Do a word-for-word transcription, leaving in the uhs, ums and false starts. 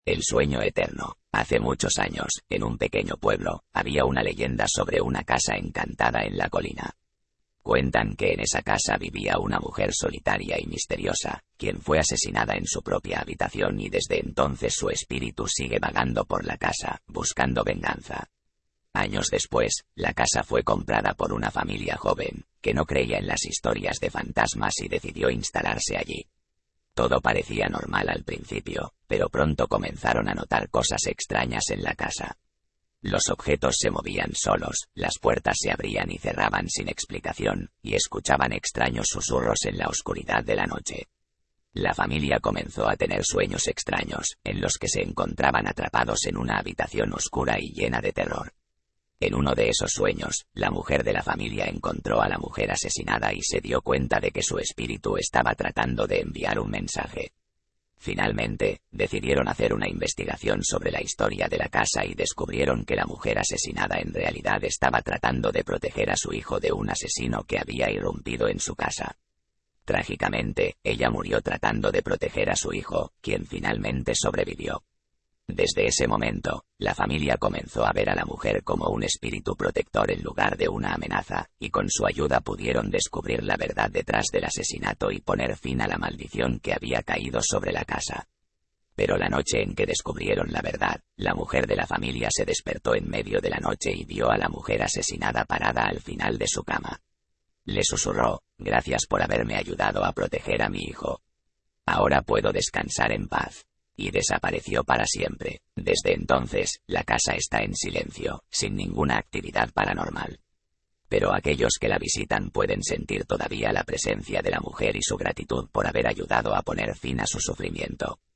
El sueño eterno. Hace muchos años, en un pequeño pueblo, había una leyenda sobre una casa encantada en la colina. Cuentan que en esa casa vivía una mujer solitaria y misteriosa, quien fue asesinada en su propia habitación y desde entonces su espíritu sigue vagando por la casa, buscando venganza. Años después, la casa fue comprada por una familia joven, que no creía en las historias de fantasmas y decidió instalarse allí. Todo parecía normal al principio, pero pronto comenzaron a notar cosas extrañas en la casa. Los objetos se movían solos, las puertas se abrían y cerraban sin explicación, y escuchaban extraños susurros en la oscuridad de la noche. La familia comenzó a tener sueños extraños, en los que se encontraban atrapados en una habitación oscura y llena de terror. En uno de esos sueños, la mujer de la familia encontró a la mujer asesinada y se dio cuenta de que su espíritu estaba tratando de enviar un mensaje. Finalmente, decidieron hacer una investigación sobre la historia de la casa y descubrieron que la mujer asesinada en realidad estaba tratando de proteger a su hijo de un asesino que había irrumpido en su casa. Trágicamente, ella murió tratando de proteger a su hijo, quien finalmente sobrevivió. Desde ese momento, la familia comenzó a ver a la mujer como un espíritu protector en lugar de una amenaza, y con su ayuda pudieron descubrir la verdad detrás del asesinato y poner fin a la maldición que había caído sobre la casa. Pero la noche en que descubrieron la verdad, la mujer de la familia se despertó en medio de la noche y vio a la mujer asesinada parada al final de su cama. Le susurró: «Gracias por haberme ayudado a proteger a mi hijo. Ahora puedo descansar en paz». Y desapareció para siempre. Desde entonces, la casa está en silencio, sin ninguna actividad paranormal. Pero aquellos que la visitan pueden sentir todavía la presencia de la mujer y su gratitud por haber ayudado a poner fin a su sufrimiento.